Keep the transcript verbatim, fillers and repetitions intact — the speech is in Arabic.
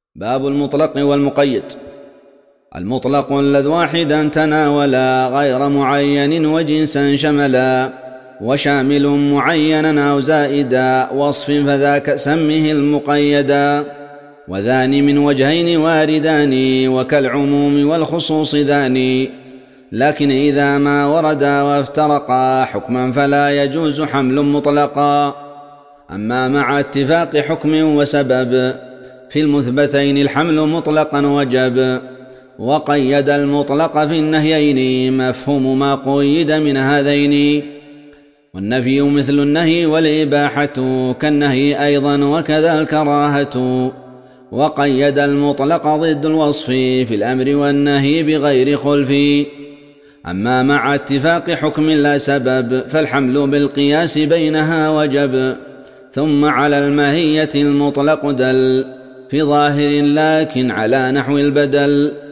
باب المطلق والمقيد. المطلق الذي واحدا تناولا غير معين وجنسا شملا، وشامل معينا أو زائدا وصف فذاك سمه المقيدا. وذان من وجهين واردان، وكالعموم والخصوص ذاني، لكن إذا ما وردا وافترقا حكما فلا يجوز حمل مطلقا. أما مع اتفاق حكم وسبب في المثبتين الحمل مطلقا وجب. وقيد المطلق في النهيين مفهوم ما قيد من هذين. والنفي مثل النهي والإباحة كالنهي أيضا وكذا الكراهة. وقيد المطلق ضد الوصف في الأمر والنهي بغير خلف. أما مع اتفاق حكم لا سبب فالحمل بالقياس بينها وجب. ثم على الماهية المطلق دل في ظاهر لكن على نحو البدل.